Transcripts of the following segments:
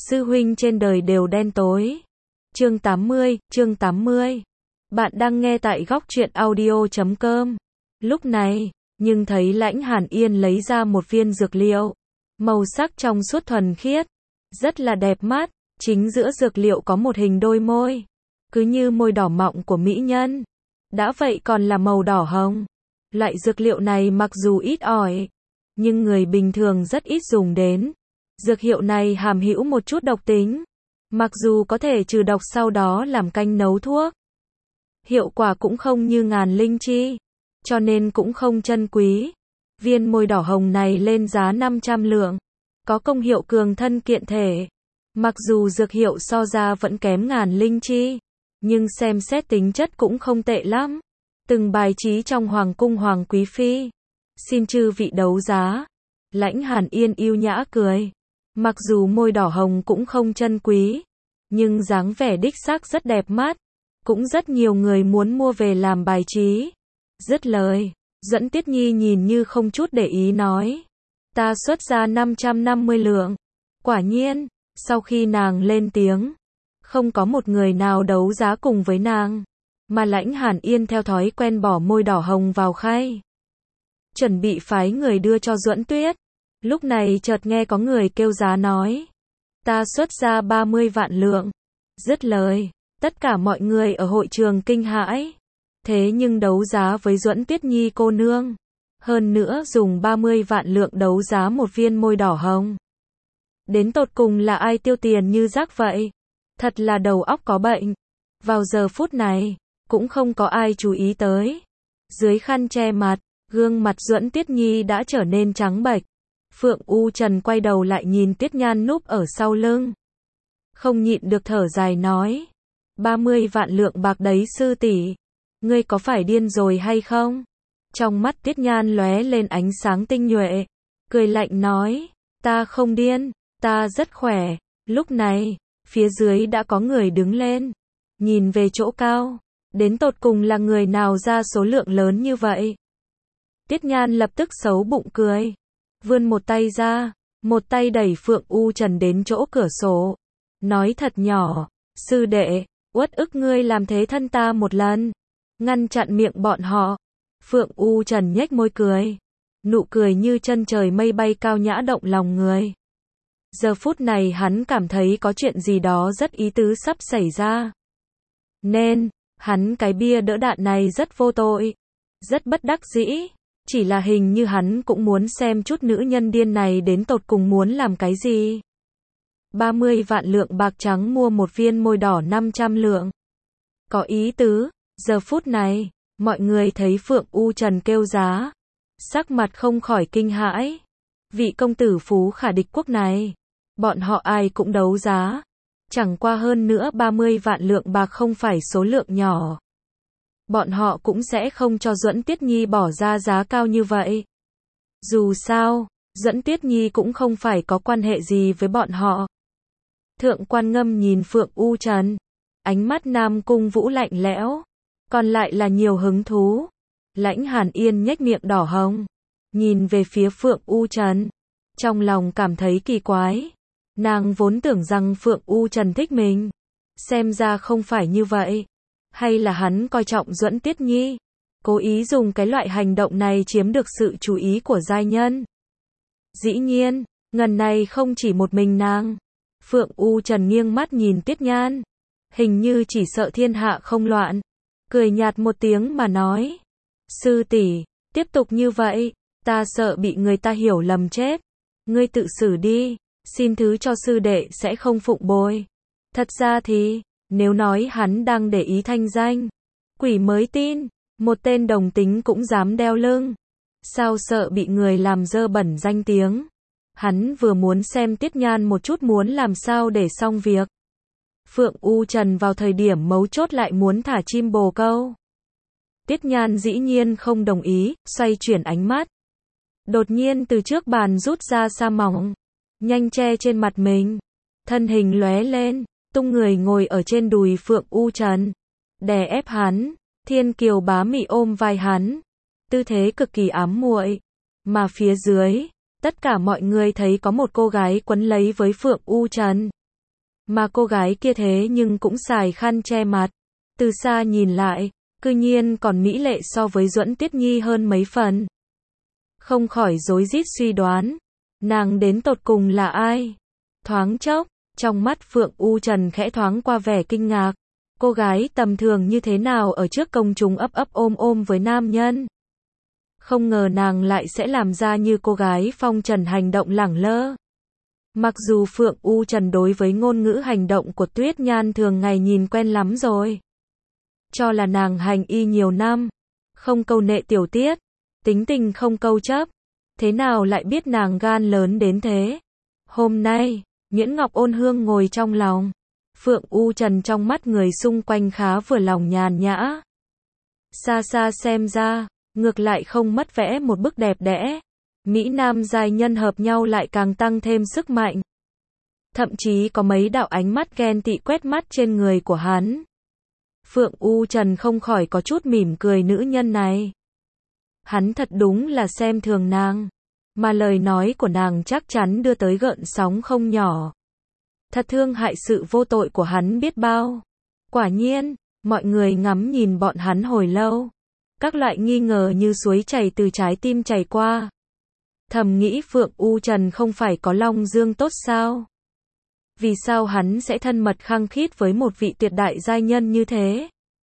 Sư huynh trên đời đều đen tối. Chương 80. Bạn đang nghe tại góc truyện audio.com. Lúc này, nhưng thấy Lãnh Hàn Yên lấy ra một viên dược liệu. Màu sắc trong suốt thuần khiết. Rất là đẹp mắt. Chính giữa dược liệu có một hình đôi môi. Cứ như môi đỏ mọng của mỹ nhân. Đã vậy còn là màu đỏ hồng. Loại dược liệu này mặc dù ít ỏi, nhưng người bình thường rất ít dùng đến. Dược hiệu này hàm hữu một chút độc tính. Mặc dù có thể trừ độc sau đó làm canh nấu thuốc. Hiệu quả cũng không như ngàn linh chi. Cho nên cũng không chân quý. Viên môi đỏ hồng này lên giá 500 lượng. Có công hiệu cường thân kiện thể. Mặc dù dược hiệu so ra vẫn kém ngàn linh chi. Nhưng xem xét tính chất cũng không tệ lắm. Từng bài trí trong hoàng cung hoàng quý phi. Xin chư vị đấu giá. Lãnh Hàn Yên yêu nhã cười. Mặc dù môi đỏ hồng cũng không chân quý, nhưng dáng vẻ đích xác rất đẹp mắt. Cũng rất nhiều người muốn mua về làm bài trí. Dứt lời, Duẫn Tiết Nhi nhìn như không chút để ý nói. Ta xuất ra 550 lượng. Quả nhiên, sau khi nàng lên tiếng, không có một người nào đấu giá cùng với nàng. Mà Lãnh Hàn Yên theo thói quen bỏ môi đỏ hồng vào khay. Chuẩn bị phái người đưa cho Duẫn Tuyết. Lúc này chợt nghe có người kêu giá nói. Ta xuất ra 30 vạn lượng. Dứt lời, tất cả mọi người ở hội trường kinh hãi. Thế nhưng đấu giá với Duẫn Tiết Nhi cô nương. Hơn nữa dùng 30 vạn lượng đấu giá một viên môi đỏ hồng. Đến tột cùng là ai tiêu tiền như rác vậy? Thật là đầu óc có bệnh. Vào giờ phút này, cũng không có ai chú ý tới. Dưới khăn che mặt, gương mặt Duẫn Tiết Nhi đã trở nên trắng bệch. Phượng U Trần quay đầu lại nhìn Tiết Nhan núp ở sau lưng. Không nhịn được thở dài nói. 30 vạn lượng bạc đấy sư tỷ. Ngươi có phải điên rồi hay không? Trong mắt Tiết Nhan lóe lên ánh sáng tinh nhuệ. Cười lạnh nói. Ta không điên, ta rất khỏe. Lúc này, phía dưới đã có người đứng lên. Nhìn về chỗ cao. Đến tột cùng là người nào ra số lượng lớn như vậy? Tiết Nhan lập tức xấu bụng cười. Vươn một tay ra, một tay đẩy Phượng U Trần đến chỗ cửa sổ. Nói thật nhỏ, sư đệ, uất ức ngươi làm thế thân ta một lần. Ngăn chặn miệng bọn họ. Phượng U Trần nhếch môi cười. Nụ cười như chân trời mây bay cao nhã động lòng người. Giờ phút này hắn cảm thấy có chuyện gì đó rất ý tứ sắp xảy ra. Nên, hắn cái bia đỡ đạn này rất vô tội. Rất bất đắc dĩ. Chỉ là hình như hắn cũng muốn xem chút nữ nhân điên này đến tột cùng muốn làm cái gì. 30 vạn lượng bạc trắng mua một viên môi đỏ 500 lượng. Có ý tứ. Giờ phút này, mọi người thấy Phượng U Trần kêu giá. Sắc mặt không khỏi kinh hãi. Vị công tử phú khả địch quốc này. Bọn họ ai cũng đấu giá. Chẳng qua hơn nữa 30 vạn lượng bạc không phải số lượng nhỏ. Bọn họ cũng sẽ không cho Duẫn Tiết Nhi bỏ ra giá cao như vậy. Dù sao, Duẫn Tiết Nhi cũng không phải có quan hệ gì với bọn họ. Thượng Quan Ngâm nhìn Phượng U Trần. Ánh mắt Nam Cung Vũ lạnh lẽo. Còn lại là nhiều hứng thú. Lãnh Hàn Yên nhếch miệng đỏ hồng. Nhìn về phía Phượng U Trần. Trong lòng cảm thấy kỳ quái. Nàng vốn tưởng rằng Phượng U Trần thích mình. Xem ra không phải như vậy. Hay là hắn coi trọng Duẫn Tiết Nhi. Cố ý dùng cái loại hành động này chiếm được sự chú ý của giai nhân. Dĩ nhiên, ngần này không chỉ một mình nàng. Phượng U Trần nghiêng mắt nhìn Tiết Nhan. Hình như chỉ sợ thiên hạ không loạn. Cười nhạt một tiếng mà nói. Sư tỷ, tiếp tục như vậy, ta sợ bị người ta hiểu lầm chết. Ngươi tự xử đi, xin thứ cho sư đệ sẽ không phụng bồi. Thật ra thì, nếu nói hắn đang để ý thanh danh, quỷ mới tin, một tên đồng tính cũng dám đeo lưng. Sao sợ bị người làm dơ bẩn danh tiếng. Hắn vừa muốn xem Tiết Nhan một chút muốn làm sao để xong việc. Phượng U Trần vào thời điểm mấu chốt lại muốn thả chim bồ câu. Tiết Nhan dĩ nhiên không đồng ý, xoay chuyển ánh mắt. Đột nhiên từ trước bàn rút ra sa mỏng, nhanh che trên mặt mình. Thân hình lóe lên, tung người ngồi ở trên đùi Phượng U Trần. Đè ép hắn, thiên kiều bá mị ôm vai hắn. Tư thế cực kỳ ám muội. Mà phía dưới, tất cả mọi người thấy có một cô gái quấn lấy với Phượng U Trần. Mà cô gái kia thế nhưng cũng xài khăn che mặt. Từ xa nhìn lại, cư nhiên còn mỹ lệ so với Duẫn Tuyết Nhi hơn mấy phần. Không khỏi rối rít suy đoán, nàng đến tột cùng là ai? Thoáng chốc, trong mắt Phượng U Trần khẽ thoáng qua vẻ kinh ngạc. Cô gái tầm thường như thế nào ở trước công chúng ấp ấp ôm ôm với nam nhân? Không ngờ nàng lại sẽ làm ra như cô gái phong trần hành động lẳng lơ. Mặc dù Phượng U Trần đối với ngôn ngữ hành động của Tuyết Nhan thường ngày nhìn quen lắm rồi. Cho là nàng hành y nhiều năm, không câu nệ tiểu tiết, tính tình không câu chấp. Thế nào lại biết nàng gan lớn đến thế? Hôm nay, Nhuyễn Ngọc ôn hương ngồi trong lòng. Phượng U Trần trong mắt người xung quanh khá vừa lòng nhàn nhã. Xa xa xem ra, ngược lại không mất vẽ một bức đẹp đẽ. Mỹ Nam giai nhân hợp nhau lại càng tăng thêm sức mạnh. Thậm chí có mấy đạo ánh mắt ghen tị quét mắt trên người của hắn. Phượng U Trần không khỏi có chút mỉm cười nữ nhân này. Hắn thật đúng là xem thường nàng. Mà lời nói của nàng chắc chắn đưa tới gợn sóng không nhỏ. Thật thương hại sự vô tội của hắn biết bao. Quả nhiên, mọi người ngắm nhìn bọn hắn hồi lâu. Các loại nghi ngờ như suối chảy từ trái tim chảy qua. Thầm nghĩ Phượng U Trần không phải có long dương tốt sao? Vì sao hắn sẽ thân mật khăng khít với một vị tuyệt đại giai nhân như thế?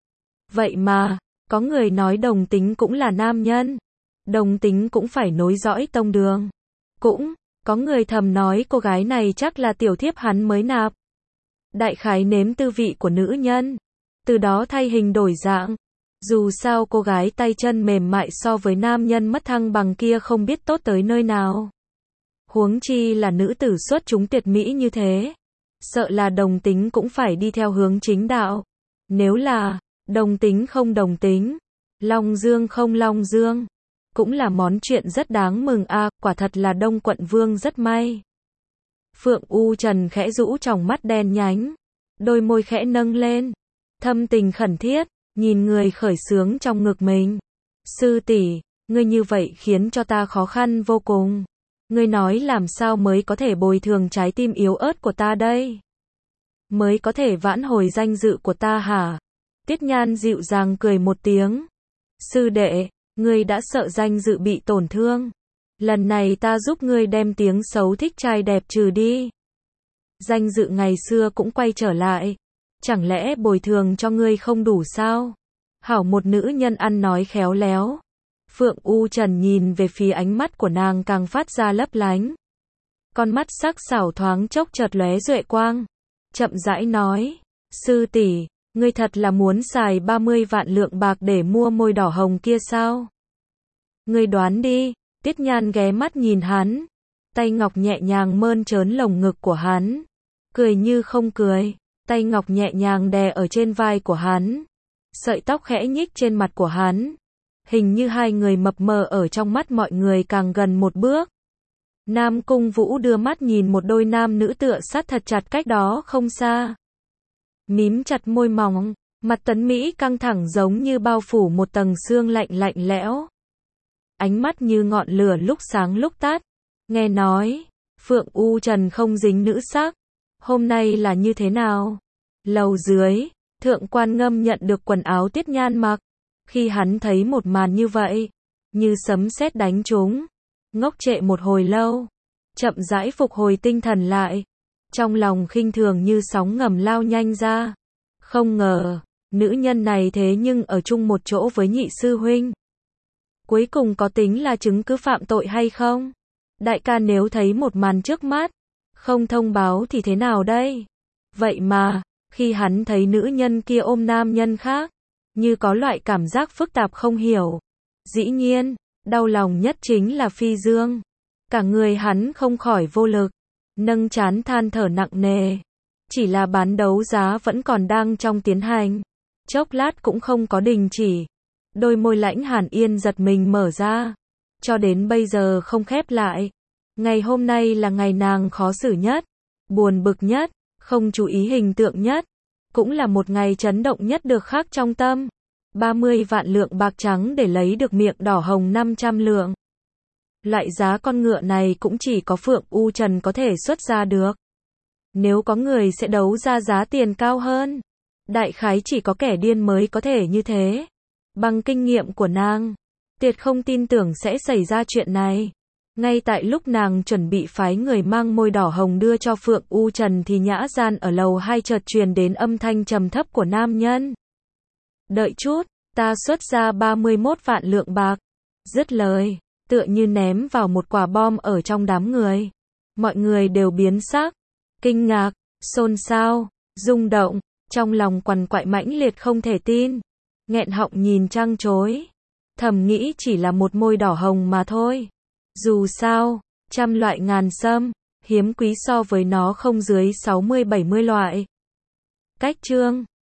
Vậy mà, có người nói đồng tính cũng là nam nhân. Đồng tính cũng phải nối dõi tông đường. Cũng, có người thầm nói cô gái này chắc là tiểu thiếp hắn mới nạp. Đại khái nếm tư vị của nữ nhân. Từ đó thay hình đổi dạng. Dù sao cô gái tay chân mềm mại so với nam nhân mất thăng bằng kia không biết tốt tới nơi nào. Huống chi là nữ tử xuất chúng tuyệt mỹ như thế. Sợ là đồng tính cũng phải đi theo hướng chính đạo. Nếu là đồng tính không đồng tính, long dương không long dương, cũng là món chuyện rất đáng mừng a, quả thật là Đông Quận Vương rất may. Phượng U Trần khẽ rũ tròng mắt đen nhánh, đôi môi khẽ nâng lên, thâm tình khẩn thiết, nhìn người khởi xướng trong ngực mình. Sư tỷ, ngươi như vậy khiến cho ta khó khăn vô cùng. Ngươi nói làm sao mới có thể bồi thường trái tim yếu ớt của ta đây? Mới có thể vãn hồi danh dự của ta hả? Tiết Nhan dịu dàng cười một tiếng. Sư đệ, ngươi đã sợ danh dự bị tổn thương. Lần này ta giúp ngươi đem tiếng xấu thích trai đẹp trừ đi. Danh dự ngày xưa cũng quay trở lại. Chẳng lẽ bồi thường cho ngươi không đủ sao? Hảo một nữ nhân ăn nói khéo léo. Phượng U Trần nhìn về phía ánh mắt của nàng càng phát ra lấp lánh. Con mắt sắc sảo thoáng chốc chợt lóe duệ quang. Chậm rãi nói, sư tỷ, ngươi thật là muốn xài 30 vạn lượng bạc để mua môi đỏ hồng kia sao? Ngươi đoán đi. Tiết Nhan ghé mắt nhìn hắn. Tay ngọc nhẹ nhàng mơn trớn lồng ngực của hắn. Cười như không cười. Tay ngọc nhẹ nhàng đè ở trên vai của hắn. Sợi tóc khẽ nhích trên mặt của hắn. Hình như hai người mập mờ ở trong mắt mọi người càng gần một bước. Nam Cung Vũ đưa mắt nhìn một đôi nam nữ tựa sát thật chặt cách đó không xa. Mím chặt môi mỏng, mặt Tấn Mỹ căng thẳng giống như bao phủ một tầng sương lạnh lạnh lẽo. Ánh mắt như ngọn lửa lúc sáng lúc tắt. Nghe nói, Phượng U Trần không dính nữ sắc. Hôm nay là như thế nào? Lầu dưới, Thượng Quan Ngâm nhận được quần áo Tiết Nhan mặc. Khi hắn thấy một màn như vậy, như sấm sét đánh trúng, ngốc trệ một hồi lâu, chậm rãi phục hồi tinh thần lại, trong lòng khinh thường như sóng ngầm lao nhanh ra. Không ngờ, nữ nhân này thế nhưng ở chung một chỗ với nhị sư huynh. Cuối cùng có tính là chứng cứ phạm tội hay không? Đại ca nếu thấy một màn trước mắt, không thông báo thì thế nào đây? Vậy mà, khi hắn thấy nữ nhân kia ôm nam nhân khác, như có loại cảm giác phức tạp không hiểu. Dĩ nhiên, đau lòng nhất chính là Phi Dương. Cả người hắn không khỏi vô lực, nâng trán than thở nặng nề. Chỉ là bán đấu giá vẫn còn đang trong tiến hành, chốc lát cũng không có đình chỉ. Đôi môi Lãnh Hàn Yên giật mình mở ra, cho đến bây giờ không khép lại. Ngày hôm nay là ngày nàng khó xử nhất, buồn bực nhất, không chú ý hình tượng nhất, cũng là một ngày chấn động nhất được khắc trong tâm. 30 vạn lượng bạc trắng để lấy được miệng đỏ hồng 500 lượng. Loại giá con ngựa này cũng chỉ có Phượng U Trần có thể xuất ra được. Nếu có người sẽ đấu ra giá tiền cao hơn. Đại khái chỉ có kẻ điên mới có thể như thế. Bằng kinh nghiệm của nàng, tuyệt không tin tưởng sẽ xảy ra chuyện này. Ngay tại lúc nàng chuẩn bị phái người mang môi đỏ hồng đưa cho Phượng U Trần thì nhã gian ở lầu 2 chợt truyền đến âm thanh trầm thấp của nam nhân. Đợi chút, ta xuất ra 31 vạn lượng bạc. Dứt lời, tựa như ném vào một quả bom ở trong đám người. Mọi người đều biến sắc, kinh ngạc, xôn xao, rung động, trong lòng quằn quại mãnh liệt không thể tin. Nghẹn họng nhìn trăng trối, thầm nghĩ chỉ là một môi đỏ hồng mà thôi. Dù sao, trăm loại ngàn sâm, hiếm quý so với nó không dưới 60-70 loại. Cách chương